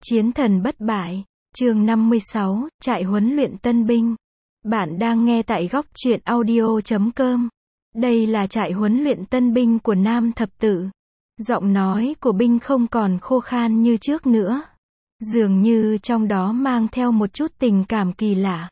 Chiến thần bất bại, chương 56, trại huấn luyện tân binh. Bạn đang nghe tại góc truyện audio.com. Đây là trại huấn luyện tân binh của Nam Thập Tự. Giọng nói của binh không còn khô khan như trước nữa. Dường như trong đó mang theo một chút tình cảm kỳ lạ.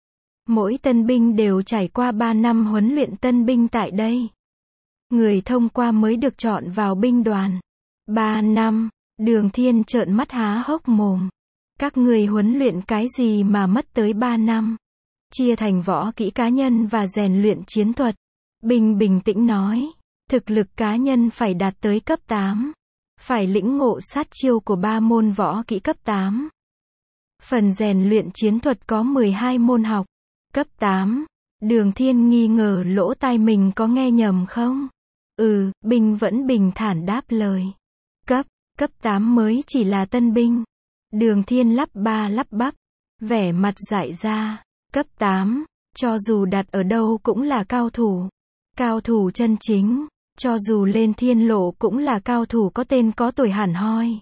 Mỗi tân binh đều trải qua 3 năm huấn luyện tân binh tại đây. Người thông qua mới được chọn vào binh đoàn. 3 năm. Đường Thiên trợn mắt há hốc mồm. Các người huấn luyện cái gì mà mất tới 3 năm? Chia thành võ kỹ cá nhân và rèn luyện chiến thuật. Binh bình tĩnh nói. Thực lực cá nhân phải đạt tới cấp 8. Phải lĩnh ngộ sát chiêu của 3 môn võ kỹ cấp 8. Phần rèn luyện chiến thuật có 12 môn học. Cấp 8. Đường Thiên nghi ngờ lỗ tai mình có nghe nhầm không? Binh vẫn bình thản đáp lời. Cấp 8 mới chỉ là tân binh. Đường Thiên lắp ba lắp bắp, vẻ mặt dại ra. Cấp 8, cho dù đặt ở đâu cũng là cao thủ. Cao thủ chân chính, cho dù lên thiên lộ cũng là cao thủ có tên có tuổi hẳn hoi.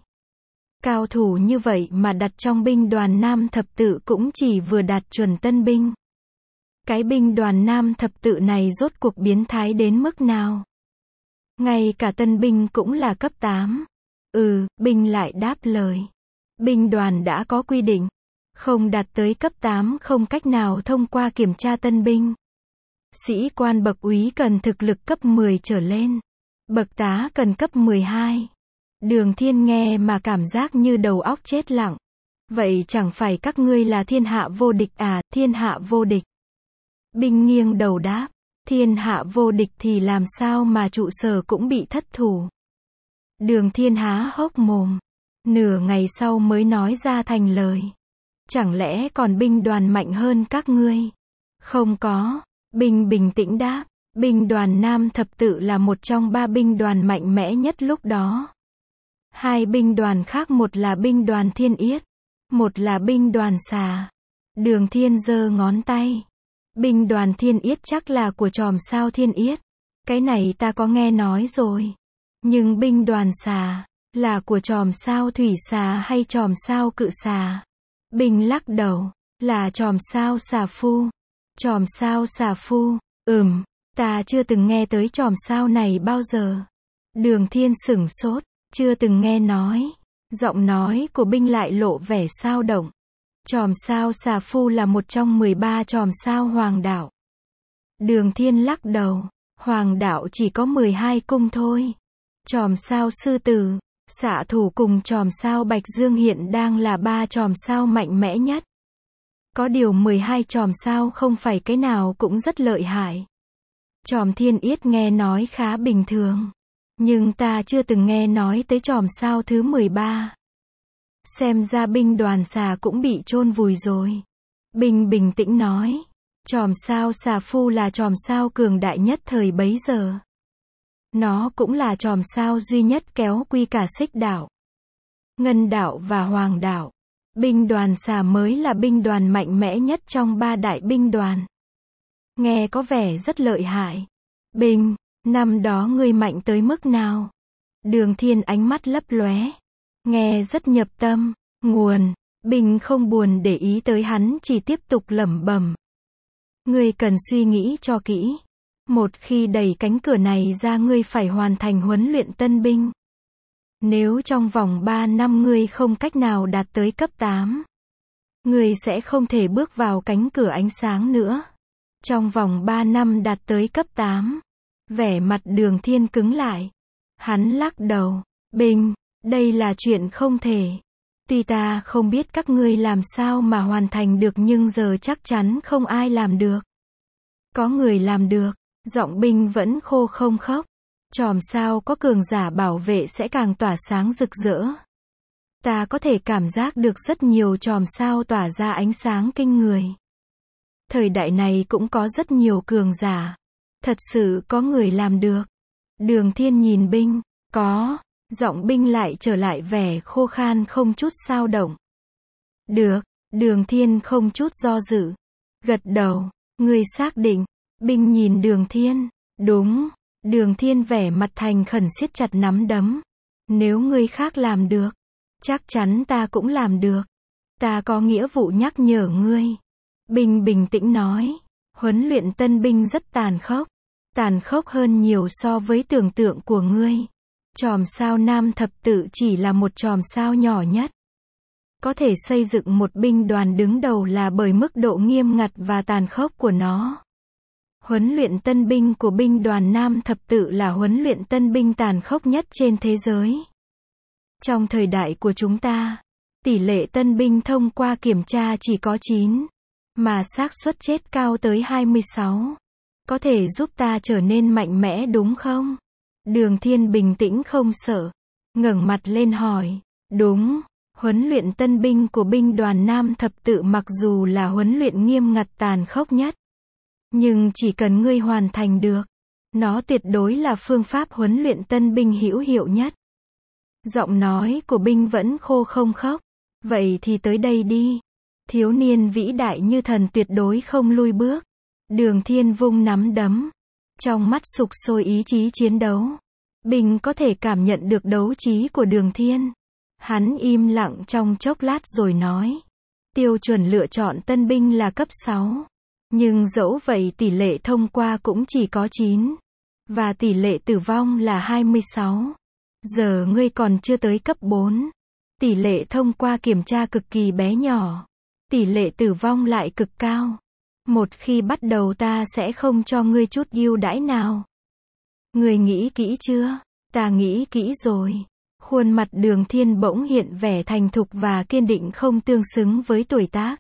Cao thủ như vậy mà đặt trong binh đoàn Nam Thập Tự cũng chỉ vừa đạt chuẩn tân binh. Cái binh đoàn Nam Thập Tự này rốt cuộc biến thái đến mức nào? Ngay cả tân binh cũng là cấp 8. Binh lại đáp lời. Binh đoàn đã có quy định. Không đạt tới cấp 8 không cách nào thông qua kiểm tra tân binh. Sĩ quan bậc úy cần thực lực cấp 10 trở lên. Bậc tá cần cấp 12. Đường Thiên nghe mà cảm giác như đầu óc chết lặng. Vậy chẳng phải các ngươi là thiên hạ vô địch à? Thiên hạ vô địch. Binh nghiêng đầu đáp. Thiên hạ vô địch thì làm sao mà trụ sở cũng bị thất thủ. Đường Thiên há hốc mồm. Nửa ngày sau mới nói ra thành lời. Chẳng lẽ còn binh đoàn mạnh hơn các ngươi? Không có. Binh bình tĩnh đáp. Binh đoàn Nam Thập Tự là một trong 3 binh đoàn mạnh mẽ nhất lúc đó. 2 binh đoàn khác, một là binh đoàn Thiên Yết, một là binh đoàn Xà. Đường Thiên giơ ngón tay. Binh đoàn Thiên Yết chắc là của chòm sao Thiên Yết. Cái này ta có nghe nói rồi. Nhưng binh đoàn Xà là của chòm sao Thủy Xà hay chòm sao Cự Xà? Binh lắc đầu. Là chòm sao Xà Phu. Chòm sao Xà Phu? Ta chưa từng nghe tới chòm sao này bao giờ. Đường Thiên sửng sốt. Chưa từng nghe nói. Giọng nói của binh lại lộ vẻ xao động. Chòm sao Xà Phu là một trong 13 chòm sao Hoàng đạo. Đường Thiên lắc đầu. Hoàng đạo chỉ có 12 cung thôi. Chòm sao Sư Tử, Xạ Thủ cùng chòm sao Bạch Dương hiện đang là 3 chòm sao mạnh mẽ nhất. Có điều 12 chòm sao không phải cái nào cũng rất lợi hại. Chòm Thiên Yết nghe nói khá bình thường. Nhưng ta chưa từng nghe nói tới chòm sao thứ 13. Xem ra binh đoàn Xà cũng bị chôn vùi rồi. Binh bình tĩnh nói. Chòm sao Xà Phu là chòm sao cường đại nhất thời bấy giờ. Nó cũng là chòm sao duy nhất kéo quy cả Xích đạo, Ngân đạo và Hoàng đạo. Binh đoàn Xà mới là binh đoàn mạnh mẽ nhất trong 3 đại binh đoàn. Nghe có vẻ rất lợi hại. Binh, năm đó ngươi mạnh tới mức nào? Đường Thiên ánh mắt lấp lóe. Nghe rất nhập tâm. Nguồn. Binh không buồn để ý tới hắn, chỉ tiếp tục lẩm bẩm. Ngươi cần suy nghĩ cho kỹ. Một khi đẩy cánh cửa này ra, ngươi phải hoàn thành huấn luyện tân binh. Nếu trong vòng 3 năm ngươi không cách nào đạt tới cấp 8, ngươi sẽ không thể bước vào cánh cửa ánh sáng nữa. Trong vòng 3 năm đạt tới cấp 8. Vẻ mặt Đường Thiên cứng lại. Hắn lắc đầu. Binh, đây là chuyện không thể. Tuy ta không biết các ngươi làm sao mà hoàn thành được, nhưng giờ chắc chắn không ai làm được. Có người làm được. Giọng binh vẫn khô không khốc. Chòm sao có cường giả bảo vệ sẽ càng tỏa sáng rực rỡ. Ta có thể cảm giác được rất nhiều chòm sao tỏa ra ánh sáng kinh người. Thời đại này cũng có rất nhiều cường giả. Thật sự có người làm được. Đường Thiên nhìn binh. Có. Giọng binh lại trở lại vẻ khô khan không chút xao động. Được. Đường Thiên không chút do dự. Gật đầu. Ngươi xác định. Binh nhìn Đường Thiên. Đúng. Đường Thiên vẻ mặt thành khẩn siết chặt nắm đấm. Nếu người khác làm được, Chắc chắn ta cũng làm được. Ta có nghĩa vụ nhắc nhở ngươi. Binh bình tĩnh nói. Huấn luyện tân binh rất tàn khốc. Tàn khốc hơn nhiều so với tưởng tượng của ngươi. Chòm sao nam thập tự chỉ là một chòm sao nhỏ nhất. Có thể xây dựng một binh đoàn đứng đầu là bởi mức độ nghiêm ngặt và tàn khốc của nó. Huấn luyện tân binh của binh đoàn nam thập tự là huấn luyện tân binh tàn khốc nhất trên thế giới. Trong thời đại của chúng ta, tỷ lệ tân binh thông qua kiểm tra chỉ có 9, mà xác suất chết cao tới 26. Có thể giúp ta trở nên mạnh mẽ đúng không? Đường Thiên bình tĩnh không sợ, ngẩng mặt lên hỏi. Đúng, huấn luyện tân binh của binh đoàn nam thập tự mặc dù là huấn luyện nghiêm ngặt tàn khốc nhất, nhưng chỉ cần ngươi hoàn thành được, nó tuyệt đối là phương pháp huấn luyện tân binh hữu hiệu nhất. Giọng nói của binh vẫn khô không khốc. Vậy thì tới đây đi. Thiếu niên vĩ đại như thần tuyệt đối không lui bước. Đường Thiên vung nắm đấm. Trong mắt sục sôi ý chí chiến đấu. Binh có thể cảm nhận được đấu trí của Đường Thiên. Hắn im lặng trong chốc lát rồi nói. Tiêu chuẩn lựa chọn tân binh là cấp 6. Nhưng dẫu vậy tỷ lệ thông qua cũng chỉ có 9. Và tỷ lệ tử vong là 26. Giờ ngươi còn chưa tới cấp 4. Tỷ lệ thông qua kiểm tra cực kỳ bé nhỏ. Tỷ lệ tử vong lại cực cao. Một khi bắt đầu ta sẽ không cho ngươi chút ưu đãi nào. Ngươi nghĩ kỹ chưa? Ta nghĩ kỹ rồi. Khuôn mặt Đường Thiên bỗng hiện vẻ thành thục và kiên định không tương xứng với tuổi tác.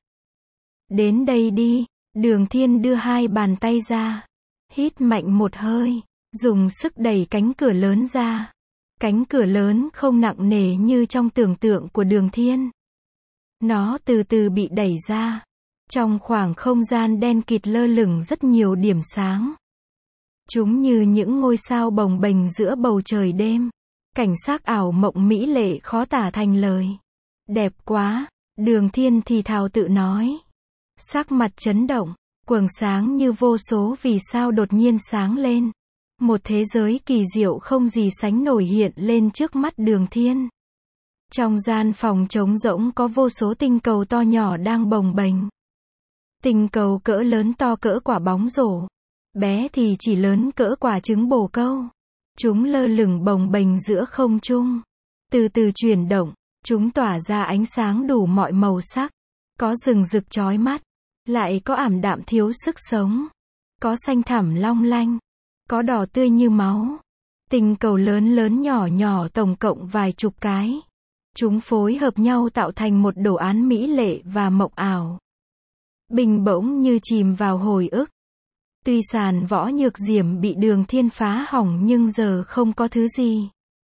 Đến đây đi. Đường Thiên đưa hai bàn tay ra. Hít mạnh một hơi. Dùng sức đẩy cánh cửa lớn ra. Cánh cửa lớn không nặng nề như trong tưởng tượng của Đường Thiên. Nó từ từ bị đẩy ra. Trong khoảng không gian đen kịt lơ lửng rất nhiều điểm sáng. Chúng như những ngôi sao bồng bềnh giữa bầu trời đêm. Cảnh sắc ảo mộng mỹ lệ khó tả thành lời. Đẹp quá, Đường Thiên thì thào tự nói. Sắc mặt chấn động, quầng sáng như vô số vì sao đột nhiên sáng lên. Một thế giới kỳ diệu không gì sánh nổi hiện lên trước mắt Đường Thiên. Trong gian phòng trống rỗng có vô số tinh cầu to nhỏ đang bồng bềnh. Tinh cầu cỡ lớn to cỡ quả bóng rổ. Bé thì chỉ lớn cỡ quả trứng bồ câu. Chúng lơ lửng bồng bềnh giữa không trung. Từ từ chuyển động, chúng tỏa ra ánh sáng đủ mọi màu sắc. Có rừng rực chói mắt, lại có ảm đạm thiếu sức sống. Có xanh thẳm long lanh, có đỏ tươi như máu. Tinh cầu lớn lớn nhỏ nhỏ tổng cộng vài chục cái. Chúng phối hợp nhau tạo thành một đồ án mỹ lệ và mộng ảo. Bình bỗng như chìm vào hồi ức. Tuy sàn võ nhược diểm bị Đường Thiên phá hỏng nhưng giờ không có thứ gì.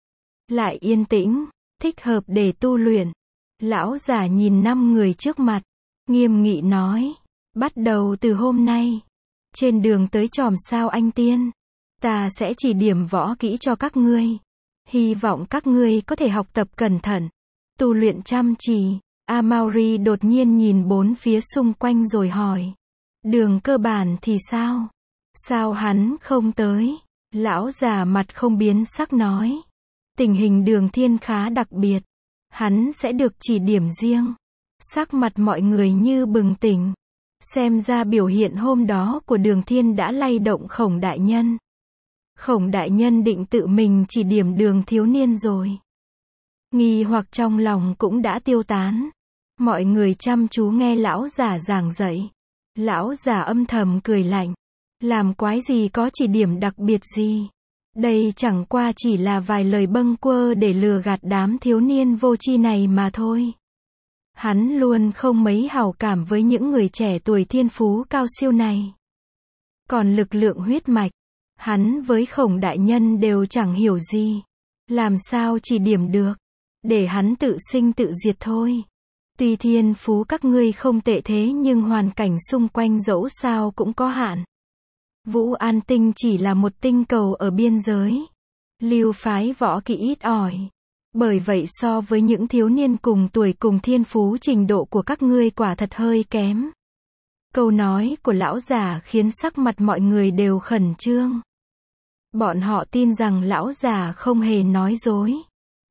Lại yên tĩnh, thích hợp để tu luyện. Lão giả nhìn 5 người trước mặt, nghiêm nghị nói. Bắt đầu từ hôm nay, trên đường tới chòm sao anh tiên, ta sẽ chỉ điểm võ kỹ cho các ngươi. Hy vọng các ngươi có thể học tập cẩn thận, tu luyện chăm chỉ. Amaury đột nhiên nhìn bốn phía xung quanh rồi hỏi. Đường cơ bản thì sao? Sao hắn không tới? Lão già mặt không biến sắc nói. Tình hình Đường Thiên khá đặc biệt. Hắn sẽ được chỉ điểm riêng. Sắc mặt mọi người như bừng tỉnh. Xem ra biểu hiện hôm đó của Đường Thiên đã lay động Khổng đại nhân. Khổng đại nhân định tự mình chỉ điểm Đường thiếu niên rồi. Nghi hoặc trong lòng cũng đã tiêu tán. Mọi người chăm chú nghe lão già giảng dạy. Lão già âm thầm cười lạnh. Làm quái gì có chỉ điểm đặc biệt gì. Đây chẳng qua chỉ là vài lời bâng quơ để lừa gạt đám thiếu niên vô tri này mà thôi. Hắn luôn không mấy hảo cảm với những người trẻ tuổi thiên phú cao siêu này. Còn lực lượng huyết mạch, hắn với Khổng đại nhân đều chẳng hiểu gì. Làm sao chỉ điểm được. Để hắn tự sinh tự diệt thôi. Tuy thiên phú các ngươi không tệ thế nhưng hoàn cảnh xung quanh dẫu sao cũng có hạn. Vũ An Tinh chỉ là một tinh cầu ở biên giới. Lưu phái võ kỹ ít ỏi. Bởi vậy so với những thiếu niên cùng tuổi cùng thiên phú trình độ của các ngươi quả thật hơi kém. Câu nói của lão già khiến sắc mặt mọi người đều khẩn trương. Bọn họ tin rằng lão già không hề nói dối.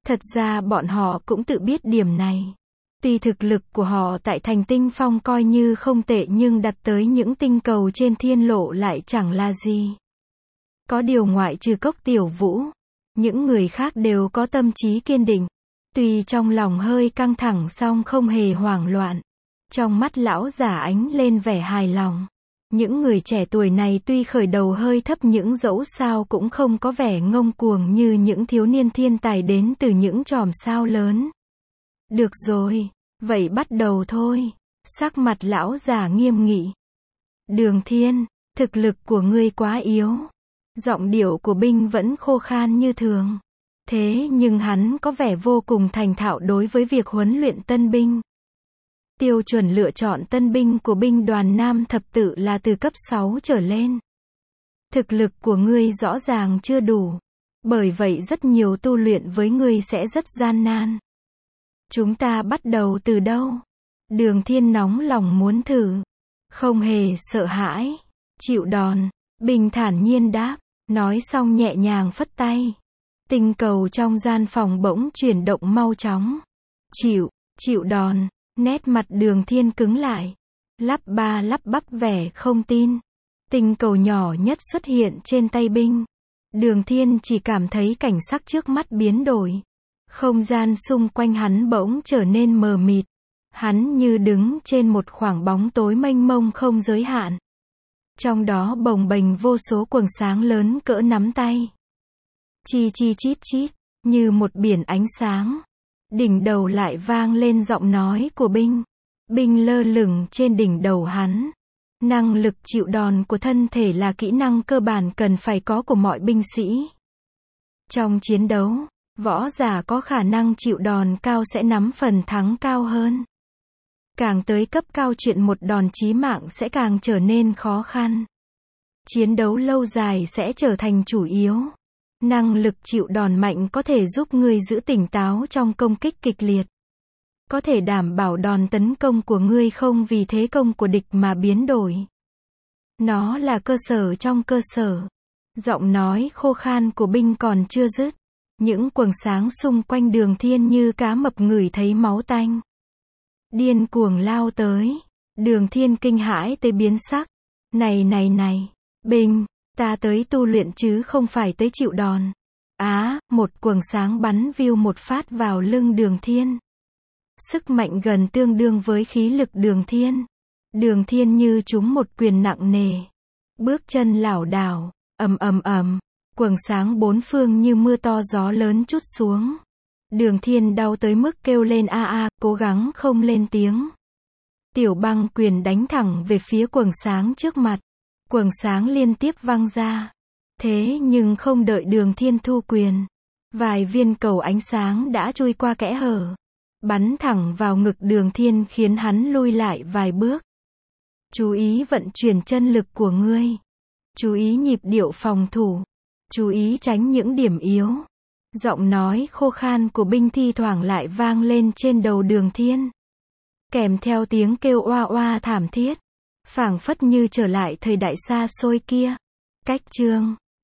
Thật ra bọn họ cũng tự biết điểm này. Tuy thực lực của họ tại thành tinh phong coi như không tệ nhưng đặt tới những tinh cầu trên thiên lộ lại chẳng là gì. Có điều ngoại trừ Cốc Tiểu Vũ, những người khác đều có tâm trí kiên định. Tuy trong lòng hơi căng thẳng song không hề hoảng loạn. Trong mắt lão giả ánh lên vẻ hài lòng. Những người trẻ tuổi này tuy khởi đầu hơi thấp những dẫu sao cũng không có vẻ ngông cuồng như những thiếu niên thiên tài đến từ những chòm sao lớn. Được rồi, vậy bắt đầu thôi. Sắc mặt lão giả nghiêm nghị. Đường Thiên, thực lực của ngươi quá yếu. Giọng điệu của Binh vẫn khô khan như thường. Thế nhưng hắn có vẻ vô cùng thành thạo đối với việc huấn luyện tân binh. Tiêu chuẩn lựa chọn tân binh của binh đoàn Nam Thập Tự là từ cấp 6 trở lên. Thực lực của ngươi rõ ràng chưa đủ. Bởi vậy rất nhiều tu luyện với ngươi sẽ rất gian nan. Chúng ta bắt đầu từ đâu? Đường Thiên nóng lòng muốn thử. Không hề sợ hãi. Chịu đòn. Binh thản nhiên đáp. Nói xong nhẹ nhàng phất tay. Tinh cầu trong gian phòng bỗng chuyển động mau chóng. Chịu đòn. Nét mặt Đường Thiên cứng lại. Lắp bắp vẻ không tin. Tinh cầu nhỏ nhất xuất hiện trên tay binh. Đường Thiên chỉ cảm thấy cảnh sắc trước mắt biến đổi. Không gian xung quanh hắn bỗng trở nên mờ mịt. Hắn như đứng trên một khoảng bóng tối mênh mông không giới hạn. Trong đó bồng bềnh vô số quầng sáng lớn cỡ nắm tay. Chi chít chít, như một biển ánh sáng. Đỉnh đầu lại vang lên giọng nói của binh. Binh lơ lửng trên đỉnh đầu hắn. Năng lực chịu đòn của thân thể là kỹ năng cơ bản cần phải có của mọi binh sĩ. Trong chiến đấu, võ giả có khả năng chịu đòn cao sẽ nắm phần thắng cao hơn. Càng tới cấp cao chuyện một đòn chí mạng sẽ càng trở nên khó khăn. Chiến đấu lâu dài sẽ trở thành chủ yếu. Năng lực chịu đòn mạnh có thể giúp ngươi giữ tỉnh táo trong công kích kịch liệt. Có thể đảm bảo đòn tấn công của ngươi không vì thế công của địch mà biến đổi. Nó là cơ sở trong cơ sở. Giọng nói khô khan của binh còn chưa dứt. Những quầng sáng xung quanh Đường Thiên như cá mập ngửi thấy máu tanh. Điên cuồng lao tới. Đường Thiên kinh hãi tới biến sắc. Này, binh, ta tới tu luyện chứ không phải tới chịu đòn. Một quầng sáng bắn view một phát vào lưng Đường Thiên. Sức mạnh gần tương đương với khí lực Đường Thiên. Đường Thiên như trúng một quyền nặng nề. Bước chân lảo đảo, ầm. Quầng sáng bốn phương như mưa to gió lớn trút xuống. Đường Thiên đau tới mức kêu lên cố gắng không lên tiếng. Tiểu Băng quyền đánh thẳng về phía quầng sáng trước mặt. Quầng sáng liên tiếp văng ra. Thế nhưng không đợi Đường Thiên thu quyền. Vài viên cầu ánh sáng đã chui qua kẽ hở. Bắn thẳng vào ngực Đường Thiên khiến hắn lui lại vài bước. Chú ý vận chuyển chân lực của ngươi. Chú ý nhịp điệu phòng thủ. Chú ý tránh những điểm yếu. Giọng nói khô khan của binh thi thoảng lại vang lên trên đầu Đường Thiên. Kèm theo tiếng kêu oa oa thảm thiết. Phảng phất như trở lại thời đại xa xôi kia. Cách chương